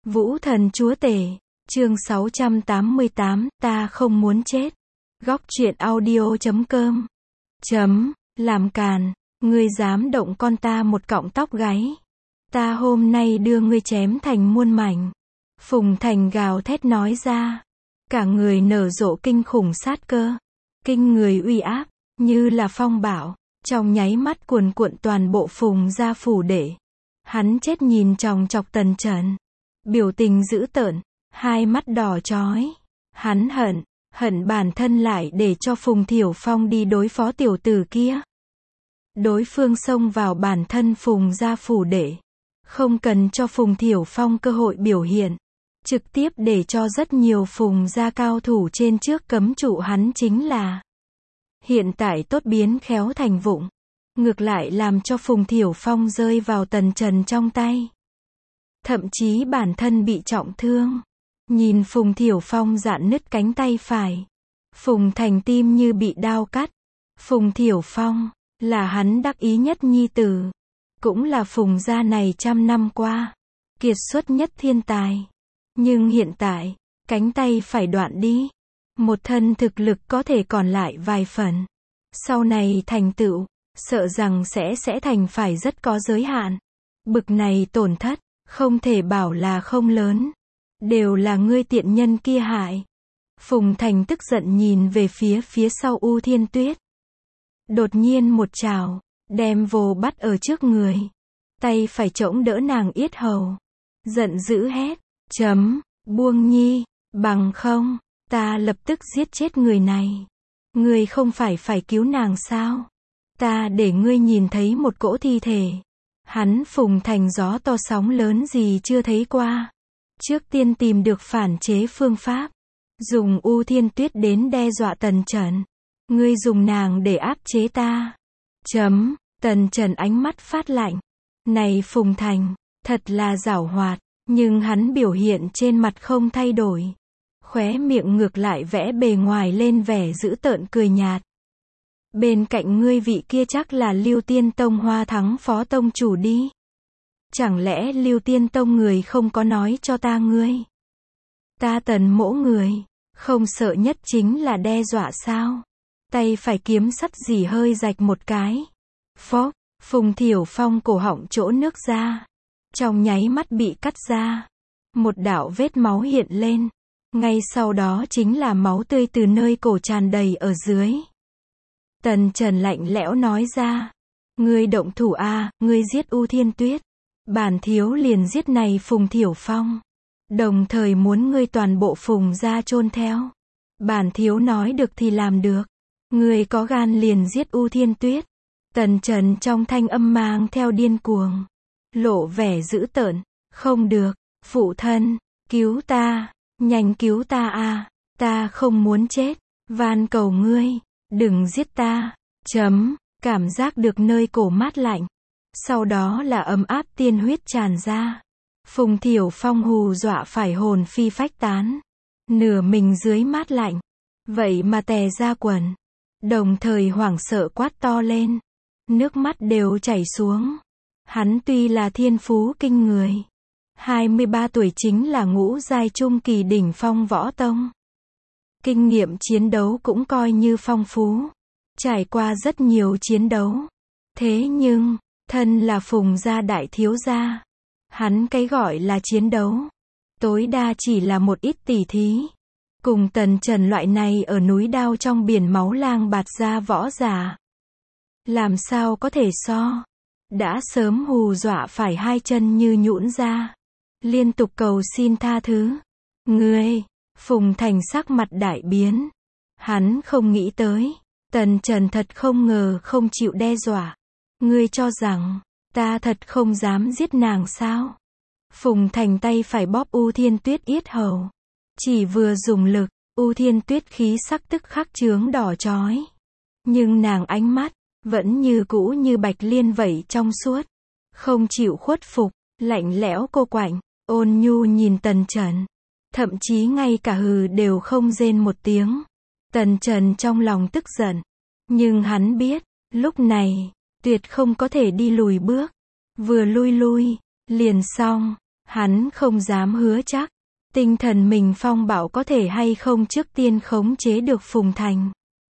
Vũ thần chúa tể, chương 688, ta không muốn chết. Góc truyện audio.com. Làm càn, ngươi dám động con ta một cọng tóc gáy. Ta hôm nay đưa ngươi chém thành muôn mảnh. Phùng Thành gào thét nói ra. Cả người nở rộ kinh khủng sát cơ. Kinh người uy áp, như là phong bạo, trong nháy mắt cuồn cuộn toàn bộ Phùng gia phủ đệ. Hắn chết nhìn chòng chọc Tần Trần. Biểu tình dữ tợn, hai mắt đỏ chói. Hắn hận bản thân lại để cho Phùng Thiểu Phong đi đối phó tiểu tử kia. Đối phương xông vào bản thân Phùng gia phủ đệ. Không cần cho Phùng Thiểu Phong cơ hội biểu hiện. Trực tiếp để cho rất nhiều Phùng gia cao thủ trên trước cấm trụ hắn chính là. Hiện tại tốt biến khéo thành vụng. Ngược lại làm cho Phùng Thiểu Phong rơi vào Tần Trần trong tay. Thậm chí bản thân bị trọng thương. Nhìn Phùng Thiểu Phong rạn nứt cánh tay phải. Phùng Thành tim như bị đao cắt. Phùng Thiểu Phong là hắn đắc ý nhất nhi tử. Cũng là Phùng gia này trăm năm qua kiệt xuất nhất thiên tài. Nhưng hiện tại, cánh tay phải đoạn đi. Một thân thực lực có thể còn lại vài phần. Sau này thành tựu, sợ rằng sẽ thành phải rất có giới hạn. Bực này tổn thất, không thể bảo là không lớn. Đều là ngươi tiện nhân kia hại. Phùng Thành tức giận nhìn về phía sau U Thiên Tuyết. Đột nhiên một trào, đem vồ bắt ở trước người. Tay phải chống đỡ nàng yết hầu. Giận dữ hét, buông nhi, bằng không, ta lập tức giết chết người này. Ngươi không phải cứu nàng sao? Ta để ngươi nhìn thấy một cỗ thi thể. Hắn Phùng Thành gió to sóng lớn gì chưa thấy qua. Trước tiên tìm được phản chế phương pháp. Dùng U Thiên Tuyết đến đe dọa Tần Trần. Ngươi dùng nàng để áp chế ta. Tần Trần ánh mắt phát lạnh. Này Phùng Thành, thật là giảo hoạt. Nhưng hắn biểu hiện trên mặt không thay đổi. Khóe miệng ngược lại vẽ bề ngoài lên vẻ dữ tợn cười nhạt. Bên cạnh ngươi vị kia chắc là Lưu Tiên Tông Hoa Thắng phó tông chủ đi. Chẳng lẽ Lưu Tiên Tông người không có nói cho ta ngươi? Ta Tần mỗ người, không sợ nhất chính là đe dọa sao? Tay phải kiếm sắt dỉ hơi rạch một cái. Phốc, Phùng Thiểu Phong cổ họng chỗ nước ra. Trong nháy mắt bị cắt ra. Một đạo vết máu hiện lên. Ngay sau đó chính là máu tươi từ nơi cổ tràn đầy ở dưới. Tần Trần lạnh lẽo nói ra. Ngươi động thủ a, ngươi giết U Thiên Tuyết. Bản thiếu liền giết này Phùng Thiểu Phong. Đồng thời muốn ngươi toàn bộ Phùng gia chôn theo. Bản thiếu nói được thì làm được. Ngươi có gan liền giết U Thiên Tuyết. Tần Trần trong thanh âm mang theo điên cuồng. Lộ vẻ dữ tợn. Không được, phụ thân, cứu ta, nhanh cứu ta a, ta không muốn chết, van cầu ngươi, đừng giết ta. Cảm giác được nơi cổ mát lạnh. Sau đó là ấm áp tiên huyết tràn ra. Phùng Thiểu Phong hù dọa phải hồn phi phách tán. Nửa mình dưới mát lạnh. Vậy mà tè ra quần. Đồng thời hoảng sợ quát to lên. Nước mắt đều chảy xuống. Hắn tuy là thiên phú kinh người. 23 tuổi chính là ngũ giai trung kỳ đỉnh phong võ tông. Kinh nghiệm chiến đấu cũng coi như phong phú. Trải qua rất nhiều chiến đấu. Thế nhưng, thân là Phùng gia đại thiếu gia. Hắn cái gọi là chiến đấu. Tối đa chỉ là một ít tỉ thí. Cùng Tần Trần loại này ở núi đao trong biển máu lang bạt ra võ giả. Làm sao có thể so. Đã sớm hù dọa phải hai chân như nhũn ra. Liên tục cầu xin tha thứ. Ngươi, Phùng Thành sắc mặt đại biến. Hắn không nghĩ tới. Tần Trần thật không ngờ không chịu đe dọa. Ngươi cho rằng, ta thật không dám giết nàng sao? Phùng Thành tay phải bóp U Thiên Tuyết yết hầu. Chỉ vừa dùng lực, U Thiên Tuyết khí sắc tức khắc chướng đỏ chói. Nhưng nàng ánh mắt, vẫn như cũ như bạch liên vậy trong suốt. Không chịu khuất phục, lạnh lẽo cô quạnh, ôn nhu nhìn Tần Trần. Thậm chí ngay cả hừ đều không rên một tiếng. Tần Trần trong lòng tức giận. Nhưng hắn biết, lúc này, tuyệt không có thể đi lùi bước. Vừa lui, liền xong. Hắn không dám hứa chắc, tinh thần mình phong bạo có thể hay không trước tiên khống chế được Phùng Thành.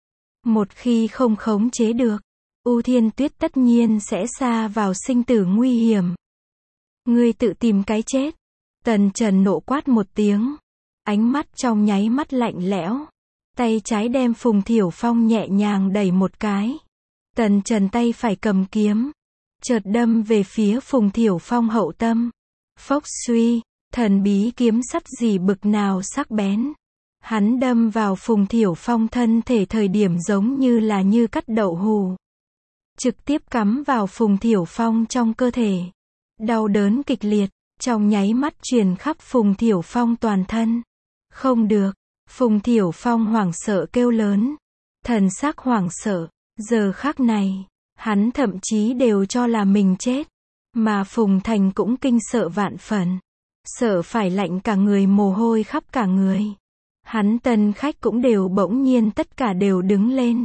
Một khi không khống chế được, U Thiên Tuyết tất nhiên sẽ sa vào sinh tử nguy hiểm. Ngươi tự tìm cái chết. Tần Trần nộ quát một tiếng. Ánh mắt trong nháy mắt lạnh lẽo. Tay trái đem Phùng Thiểu Phong nhẹ nhàng đẩy một cái. Tần Trần tay phải cầm kiếm. Chợt đâm về phía Phùng Thiểu Phong hậu tâm. Phốc suy, thần bí kiếm sắt gì bực nào sắc bén. Hắn đâm vào Phùng Thiểu Phong thân thể thời điểm giống như là như cắt đậu hù. Trực tiếp cắm vào Phùng Thiểu Phong trong cơ thể. Đau đớn kịch liệt, trong nháy mắt truyền khắp Phùng Thiểu Phong toàn thân. Không được, Phùng Thiểu Phong hoảng sợ kêu lớn. Thần sắc hoảng sợ, giờ khắc này, hắn thậm chí đều cho là mình chết. Mà Phùng Thành cũng kinh sợ vạn phần. Sợ phải lạnh cả người mồ hôi khắp cả người. Hắn tân khách cũng đều bỗng nhiên tất cả đều đứng lên.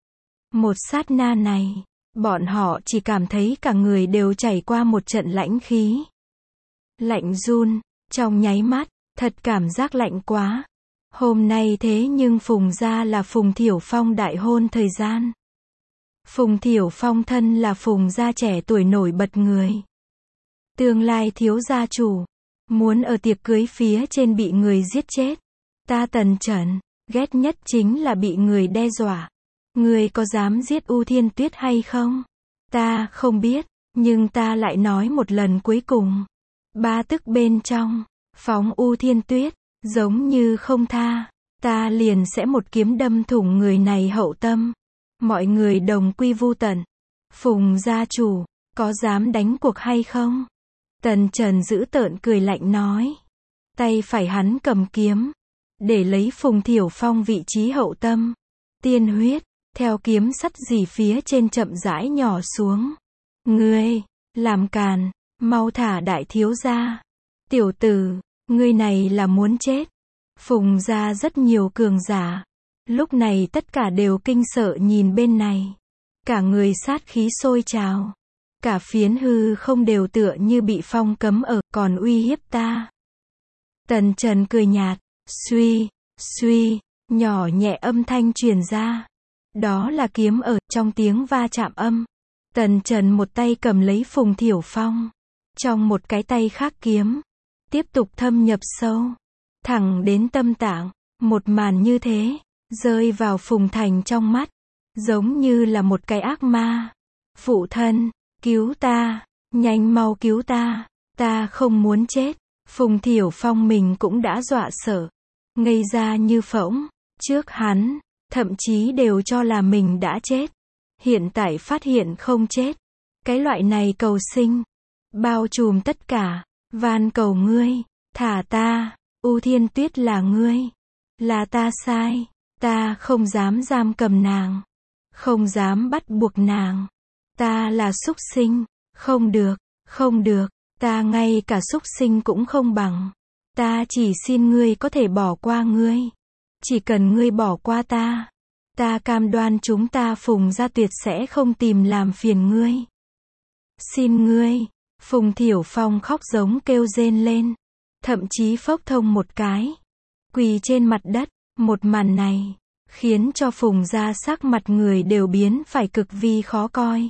Một sát na này, bọn họ chỉ cảm thấy cả người đều chảy qua một trận lãnh khí. Lạnh run, trong nháy mắt, thật cảm giác lạnh quá. Hôm nay thế nhưng Phùng gia là Phùng Thiểu Phong đại hôn thời gian. Phùng Thiểu Phong thân là Phùng gia trẻ tuổi nổi bật người. Tương lai thiếu gia chủ, muốn ở tiệc cưới phía trên bị người giết chết. Ta Tần Trần, ghét nhất chính là bị người đe dọa. Ngươi có dám giết U Thiên Tuyết hay không? Ta không biết, nhưng ta lại nói một lần cuối cùng. 3 tức bên trong, phóng U Thiên Tuyết, giống như không tha, ta liền sẽ một kiếm đâm thủng người này hậu tâm. Mọi người đồng quy vu tận. Phùng gia chủ, có dám đánh cuộc hay không? Tần Trần giữ tợn cười lạnh nói. Tay phải hắn cầm kiếm, để lấy Phùng Thiểu Phong vị trí hậu tâm. Tiên huyết, theo kiếm sắt dì phía trên chậm rãi nhỏ xuống. Ngươi, làm càn, mau thả đại thiếu gia. Tiểu tử, ngươi này là muốn chết. Phùng gia rất nhiều cường giả. Lúc này tất cả đều kinh sợ nhìn bên này. Cả người sát khí sôi trào. Cả phiến hư không đều tựa như bị phong cấm ở, còn uy hiếp ta. Tần Trần cười nhạt, suy, suy, nhỏ nhẹ âm thanh truyền ra. Đó là kiếm ở, trong tiếng va chạm âm. Tần Trần một tay cầm lấy Phùng Thiểu Phong. Trong một cái tay khác kiếm. Tiếp tục thâm nhập sâu. Thẳng đến tâm tạng. Một màn như thế, rơi vào Phùng Thành trong mắt. Giống như là một cái ác ma. Phụ thân, cứu ta, nhanh mau cứu ta. Ta không muốn chết. Phùng Thiểu Phong mình cũng đã dọa sợ. Ngây ra như phỗng. Trước hắn, thậm chí đều cho là mình đã chết. Hiện tại phát hiện không chết. Cái loại này cầu sinh, bao trùm tất cả. Van cầu ngươi, thả ta. U Thiên Tuyết là ngươi. Là ta sai. Ta không dám giam cầm nàng. Không dám bắt buộc nàng. Ta là súc sinh. Không được, không được. Ta ngay cả súc sinh cũng không bằng. Ta chỉ xin ngươi có thể bỏ qua ngươi. Chỉ cần ngươi bỏ qua ta. Ta cam đoan chúng ta Phùng gia tuyệt sẽ không tìm làm phiền ngươi. Xin ngươi. Phùng Thiểu Phong khóc giống kêu rên lên. Thậm chí phốc thông một cái. Quỳ trên mặt đất. Một màn này, khiến cho Phùng gia sắc mặt người đều biến phải cực vi khó coi.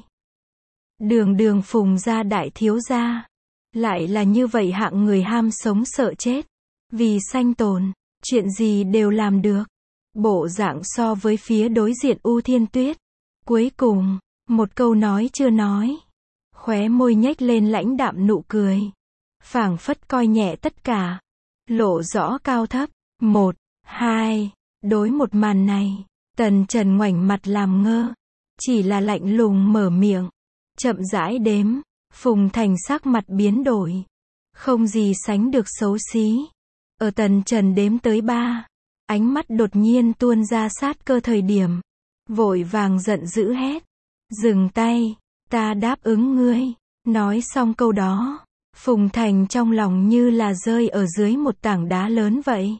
Đường Phùng gia đại thiếu gia. Lại là như vậy hạng người ham sống sợ chết. Vì sanh tồn, chuyện gì đều làm được. Bộ dạng so với phía đối diện U Thiên Tuyết. Cuối cùng, một câu nói chưa nói. Khóe môi nhếch lên lãnh đạm nụ cười. Phảng phất coi nhẹ tất cả. Lộ rõ cao thấp. 1, 2, đối một màn này. Tần Trần ngoảnh mặt làm ngơ. Chỉ là lạnh lùng mở miệng. Chậm rãi đếm. Phùng Thành sắc mặt biến đổi. Không gì sánh được xấu xí. Ở Tần Trần đếm tới 3. Ánh mắt đột nhiên tuôn ra sát cơ thời điểm. Vội vàng giận dữ hét. Dừng tay. Ta đáp ứng ngươi. Nói xong câu đó. Phùng Thành trong lòng như là rơi ở dưới một tảng đá lớn vậy.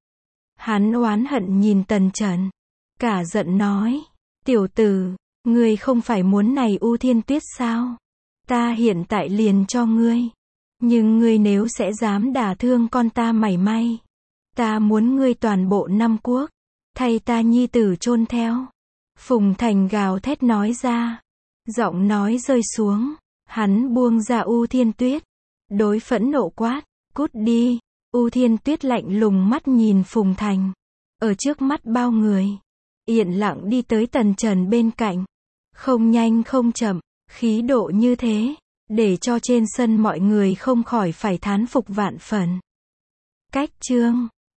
Hắn oán hận nhìn Tần Trần. Cả giận nói. Tiểu tử, ngươi không phải muốn này U Thiên Tuyết sao? Ta hiện tại liền cho ngươi. Nhưng ngươi nếu sẽ dám đả thương con ta mảy may, ta muốn ngươi toàn bộ năm quốc, thay ta nhi tử chôn theo. Phùng Thành gào thét nói ra. Giọng nói rơi xuống, hắn buông ra U Thiên Tuyết. Đối phẫn nộ quát, cút đi. U Thiên Tuyết lạnh lùng mắt nhìn Phùng Thành. Ở trước mắt bao người, yên lặng đi tới Tần Trần bên cạnh. Không nhanh không chậm, khí độ như thế, để cho trên sân mọi người không khỏi phải thán phục vạn phần. Cách chương